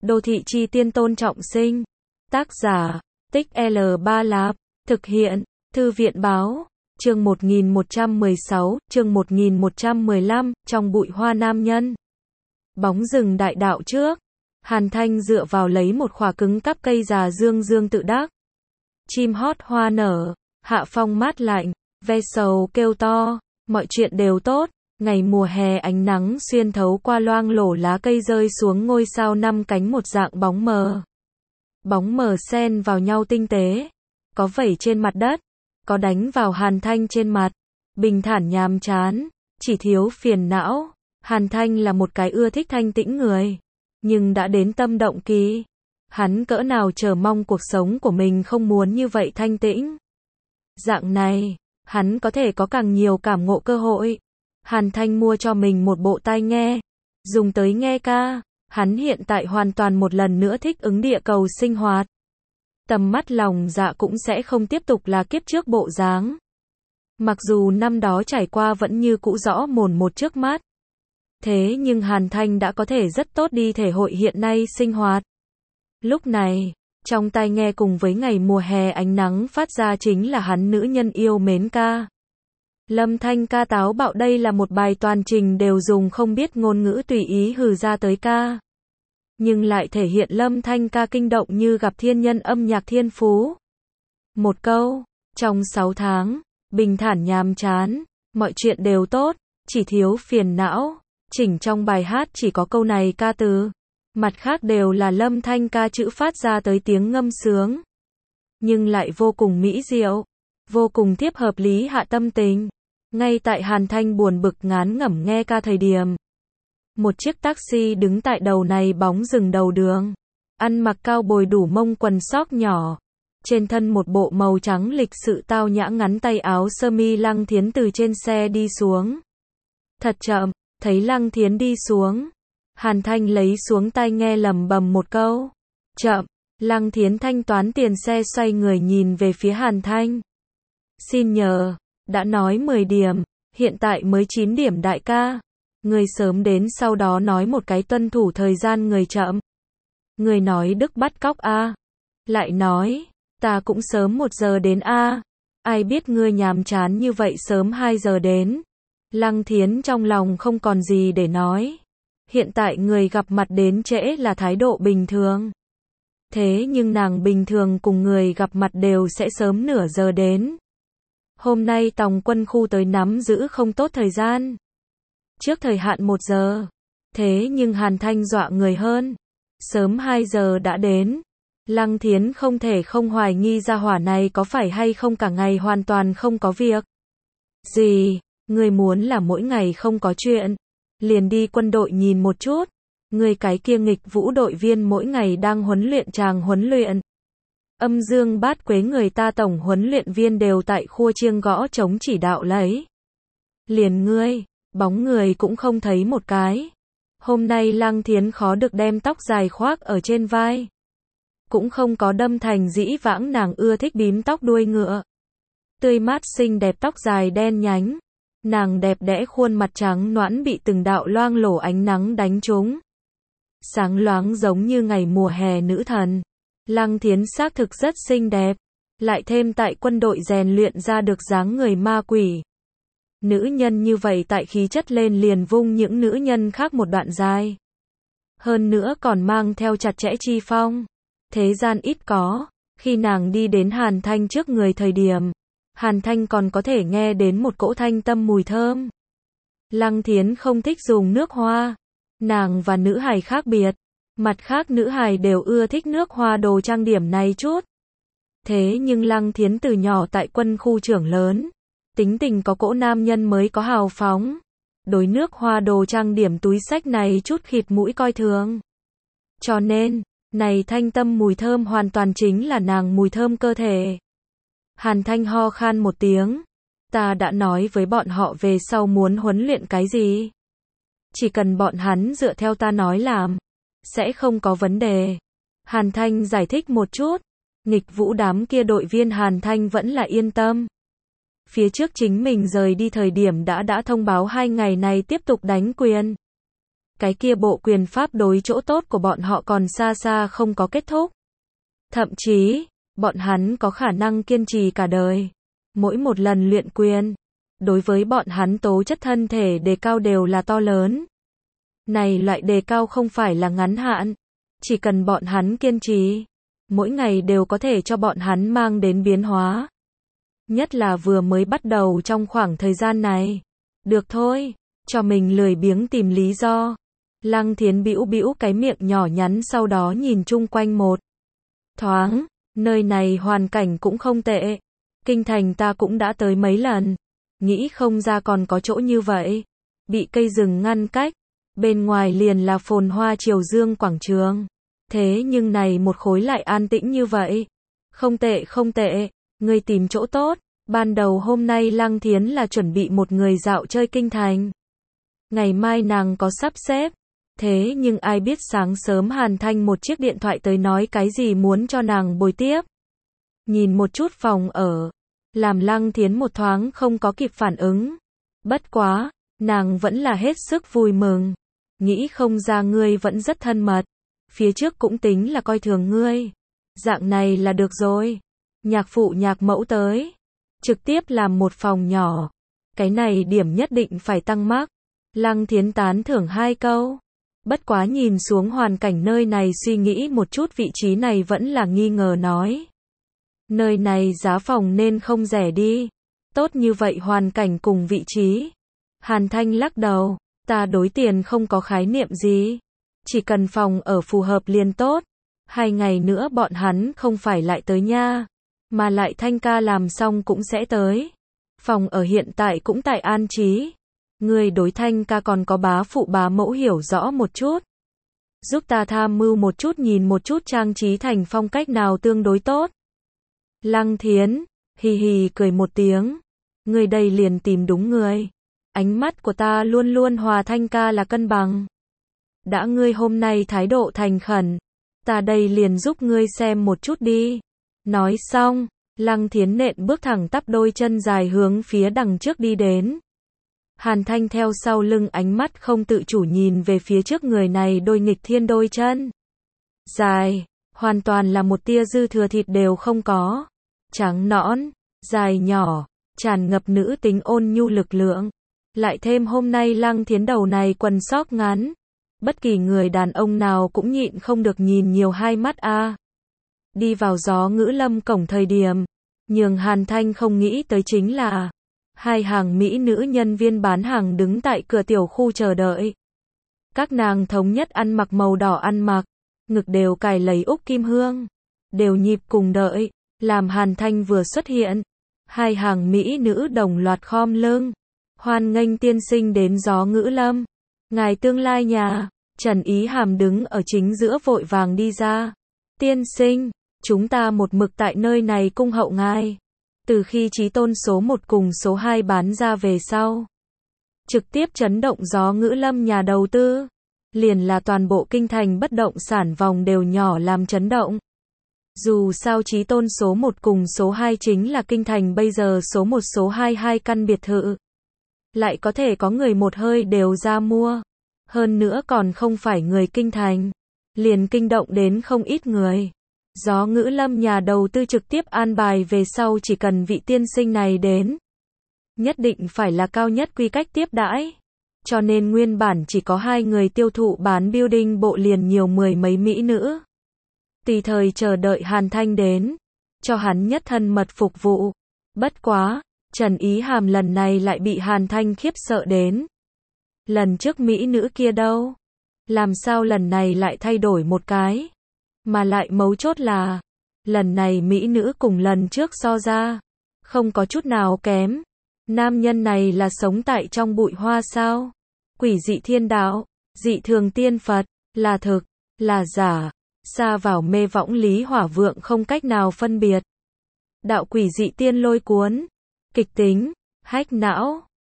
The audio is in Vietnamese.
Đô thị chi tiên Tôn Trọng Sinh. Tác giả, Tích L3 Lạp. Thực hiện, Thư viện báo. Chương 1116, chương 1115, trong bụi hoa nam nhân. Bóng rừng đại đạo trước. Hàn Thanh dựa vào lấy một khỏa cứng cắp cây già dương dương tự đắc. Chim hót hoa nở, hạ phong mát lạnh, ve sầu kêu to, mọi chuyện đều tốt. Ngày mùa hè ánh nắng xuyên thấu qua loang lổ lá cây rơi xuống ngôi sao năm cánh một dạng bóng mờ. Bóng mờ xen vào nhau tinh tế, có vẩy trên mặt đất, có đánh vào Hàn Thanh trên mặt, bình thản nhàm chán, chỉ thiếu phiền não. Hàn Thanh là một cái ưa thích thanh tĩnh người, nhưng đã đến tâm động kỳ. Hắn cỡ nào chờ mong cuộc sống của mình không muốn như vậy thanh tĩnh. Dạng này, hắn có thể có càng nhiều cảm ngộ cơ hội. Hàn Thanh mua cho mình một bộ tai nghe, dùng tới nghe ca. Hắn hiện tại hoàn toàn một lần nữa thích ứng địa cầu sinh hoạt. Tầm mắt lòng dạ cũng sẽ không tiếp tục là kiếp trước bộ dáng. Mặc dù năm đó trải qua vẫn như cũ rõ mồn một trước mắt. Thế nhưng Hàn Thanh đã có thể rất tốt đi thể hội hiện nay sinh hoạt. Lúc này, trong tai nghe cùng với ngày mùa hè ánh nắng phát ra chính là hắn nữ nhân yêu mến ca. Lâm Thanh ca táo bạo, đây là một bài toàn trình đều dùng không biết ngôn ngữ tùy ý hừ ra tới ca. Nhưng lại thể hiện Lâm Thanh ca kinh động như gặp thiên nhân âm nhạc thiên phú. Một câu, trong 6 tháng, bình thản nhàm chán, mọi chuyện đều tốt, chỉ thiếu phiền não. Chỉnh trong bài hát chỉ có câu này ca từ. Mặt khác đều là Lâm Thanh ca chữ phát ra tới tiếng ngâm sướng. Nhưng lại vô cùng mỹ diệu, vô cùng tiếp hợp lý hạ tâm tình. Ngay tại Hàn Thanh buồn bực ngán ngẩm nghe ca thời điểm, một chiếc taxi đứng tại đầu này bóng rừng đầu đường. Ăn mặc cao bồi đủ mông quần sóc nhỏ, trên thân một bộ màu trắng lịch sự tao nhã ngắn tay áo sơ mi. Lăng Thiến từ trên xe đi xuống. Thật chậm, thấy Lăng Thiến đi xuống, Hàn Thanh lấy xuống tai nghe lẩm bẩm một câu. Chậm. Lăng Thiến thanh toán tiền xe xoay người nhìn về phía Hàn Thanh. Xin nhờ, đã nói 10 điểm, hiện tại mới 9 điểm đại ca. Người sớm đến sau đó nói một cái tuân thủ thời gian người chậm. Người nói Đức bắt cóc a. Lại nói, ta cũng sớm 1 giờ đến a. Ai biết ngươi nhàm chán như vậy sớm 2 giờ đến. Lăng Thiến trong lòng không còn gì để nói. Hiện tại người gặp mặt đến trễ là thái độ bình thường. Thế nhưng nàng bình thường cùng người gặp mặt đều sẽ sớm nửa giờ đến. Hôm nay Tòng Quân khu tới nắm giữ không tốt thời gian. Trước thời hạn 1 giờ. Thế nhưng Hàn Thanh dọa người hơn. Sớm 2 giờ đã đến. Lăng Thiến không thể không hoài nghi ra hỏa này có phải hay không cả ngày hoàn toàn không có việc. Gì? Người muốn là mỗi ngày không có chuyện. Liền đi quân đội nhìn một chút. Người cái kia nghịch vũ đội viên mỗi ngày đang huấn luyện tràng huấn luyện. Âm dương bát quế người ta tổng huấn luyện viên đều tại khua chiêng gõ trống chỉ đạo lấy. Liền ngươi, bóng người cũng không thấy một cái. Hôm nay Lăng Thiến khó được đem tóc dài khoác ở trên vai. Cũng không có đâm thành dĩ vãng nàng ưa thích bím tóc đuôi ngựa. Tươi mát xinh đẹp tóc dài đen nhánh. Nàng đẹp đẽ khuôn mặt trắng nõn bị từng đạo loang lổ ánh nắng đánh trúng. Sáng loáng giống như ngày mùa hè nữ thần. Lăng Thiến xác thực rất xinh đẹp. Lại thêm tại quân đội rèn luyện ra được dáng người ma quỷ. Nữ nhân như vậy tại khí chất lên liền vung những nữ nhân khác một đoạn dài. Hơn nữa còn mang theo chặt chẽ chi phong. Thế gian ít có. Khi nàng đi đến Hàn Thanh trước người thời điểm, Hàn Thanh còn có thể nghe đến một cỗ thanh tâm mùi thơm. Lăng Thiến không thích dùng nước hoa. Nàng và nữ hài khác biệt. Mặt khác nữ hài đều ưa thích nước hoa đồ trang điểm này chút. Thế nhưng Lăng Thiến từ nhỏ tại quân khu trưởng lớn. Tính tình có cỗ nam nhân mới có hào phóng. Đối nước hoa đồ trang điểm túi xách này chút khịt mũi coi thường. Cho nên, này thanh tâm mùi thơm hoàn toàn chính là nàng mùi thơm cơ thể. Hàn Thanh ho khan một tiếng. Ta đã nói với bọn họ về sau muốn huấn luyện cái gì. Chỉ cần bọn hắn dựa theo ta nói làm. Sẽ không có vấn đề. Hàn Thanh giải thích một chút. Nghịch vũ đám kia đội viên Hàn Thanh vẫn là yên tâm. Phía trước chính mình rời đi thời điểm đã thông báo 2 ngày này tiếp tục đánh quyền. cái kia bộ quyền pháp đối chỗ tốt của bọn họ còn xa xa không có kết thúc. Thậm chí, bọn hắn có khả năng kiên trì cả đời. Mỗi một lần luyện quyền, đối với bọn hắn tố chất thân thể đề cao đều là to lớn. Này loại đề cao không phải là ngắn hạn, chỉ cần bọn hắn kiên trì, mỗi ngày đều có thể cho bọn hắn mang đến biến hóa. Nhất là vừa mới bắt đầu trong khoảng thời gian này. Được thôi, cho mình lười biếng tìm lý do. Lăng Thiến bĩu bĩu cái miệng nhỏ nhắn sau đó nhìn chung quanh một thoáng, nơi này hoàn cảnh cũng không tệ. Kinh thành ta cũng đã tới mấy lần, nghĩ không ra còn có chỗ như vậy. Bị cây rừng ngăn cách, bên ngoài liền là phồn hoa Triều Dương quảng trường. Thế nhưng này một khối lại an tĩnh như vậy. Không tệ không tệ, ngươi tìm chỗ tốt. Ban đầu hôm nay Lăng Thiến là chuẩn bị một người dạo chơi kinh thành. Ngày mai nàng có sắp xếp. Thế nhưng ai biết sáng sớm Hàn Thanh một chiếc điện thoại tới nói cái gì muốn cho nàng bồi tiếp. Nhìn một chút phòng ở, làm Lăng Thiến một thoáng không có kịp phản ứng. Bất quá, nàng vẫn là hết sức vui mừng. Nghĩ không ra ngươi vẫn rất thân mật. Phía trước cũng tính là coi thường ngươi. Dạng này là được rồi. Nhạc phụ nhạc mẫu tới. Trực tiếp làm một phòng nhỏ. Cái này điểm nhất định phải tăng mác. Lăng Thiến tán thưởng 2 câu. Bất quá nhìn xuống hoàn cảnh nơi này suy nghĩ một chút vị trí này vẫn là nghi ngờ nói. Nơi này giá phòng nên không rẻ đi. Tốt như vậy hoàn cảnh cùng vị trí. Hàn Thanh lắc đầu. Ta đối tiền không có khái niệm gì. Chỉ cần phòng ở phù hợp liền tốt. 2 ngày nữa bọn hắn không phải lại tới nha. Mà lại Thanh ca làm xong cũng sẽ tới. Phòng ở hiện tại cũng tại an trí. Người đối Thanh ca còn có bá phụ bá mẫu hiểu rõ một chút. Giúp ta tham mưu một chút nhìn một chút trang trí thành phong cách nào tương đối tốt. Lăng Thiến, hì hì cười một tiếng. Người đây liền tìm đúng người. Ánh mắt của ta luôn luôn hòa Thanh ca là cân bằng. Đã ngươi hôm nay thái độ thành khẩn. Ta đây liền giúp ngươi xem một chút đi. Nói xong, Lăng Thiến nện bước thẳng tắp đôi chân dài hướng phía đằng trước đi đến. Hàn Thanh theo sau lưng ánh mắt không tự chủ nhìn về phía trước người này đôi nghịch thiên đôi chân. Dài, hoàn toàn là một tia dư thừa thịt đều không có. Trắng nõn, dài nhỏ, tràn ngập nữ tính ôn nhu lực lượng. Lại thêm hôm nay Lăng Thiến đầu này quần sóc ngắn. Bất kỳ người đàn ông nào cũng nhịn không được nhìn nhiều 2 mắt a. Đi vào Gió Ngữ Lâm cổng thời điểm, nhường Hàn Thanh không nghĩ tới chính là 2 hàng mỹ nữ nhân viên bán hàng đứng tại cửa tiểu khu chờ đợi. Các nàng thống nhất ăn mặc màu đỏ ăn mặc, ngực đều cài lấy úc kim hương, đều nhịp cùng đợi, làm Hàn Thanh vừa xuất hiện, 2 hàng mỹ nữ đồng loạt khom lưng, hoan nghênh tiên sinh đến Gió Ngữ Lâm. Ngài tương lai nhà, Trần Ý Hàm đứng ở chính giữa vội vàng đi ra. Tiên sinh, chúng ta một mực tại nơi này cung hậu ngài. Từ khi Chí Tôn số 1 cùng số 2 bán ra về sau, trực tiếp chấn động Gió Ngữ Lâm nhà đầu tư. Liền là toàn bộ kinh thành bất động sản vòng đều nhỏ làm chấn động. Dù sao Chí Tôn số 1 cùng số 2 chính là kinh thành bây giờ số 1 số 2 2 căn biệt thự. Lại có thể có người một hơi đều ra mua. Hơn nữa còn không phải người kinh thành. Liền kinh động đến không ít người. Gió Ngữ Lâm nhà đầu tư trực tiếp an bài về sau chỉ cần vị tiên sinh này đến. Nhất định phải là cao nhất quy cách tiếp đãi. Cho nên nguyên bản chỉ có 2 người tiêu thụ bán building bộ liền nhiều 10 mấy mỹ nữ. Tùy thời chờ đợi Hàn Thanh đến. Cho hắn nhất thân mật phục vụ. Bất quá, Trần Ý Hàm lần này lại bị Hàn Thanh khiếp sợ đến. Lần trước mỹ nữ kia đâu? Làm sao lần này lại thay đổi một cái? Mà lại mấu chốt là, lần này mỹ nữ cùng lần trước so ra, không có chút nào kém. Nam nhân này là sống tại trong bụi hoa sao? Quỷ dị thiên đạo, dị thường tiên Phật, là thực, là giả, xa vào mê võng lý hỏa vượng không cách nào phân biệt. Đạo quỷ dị tiên lôi cuốn, kịch tính, hách não.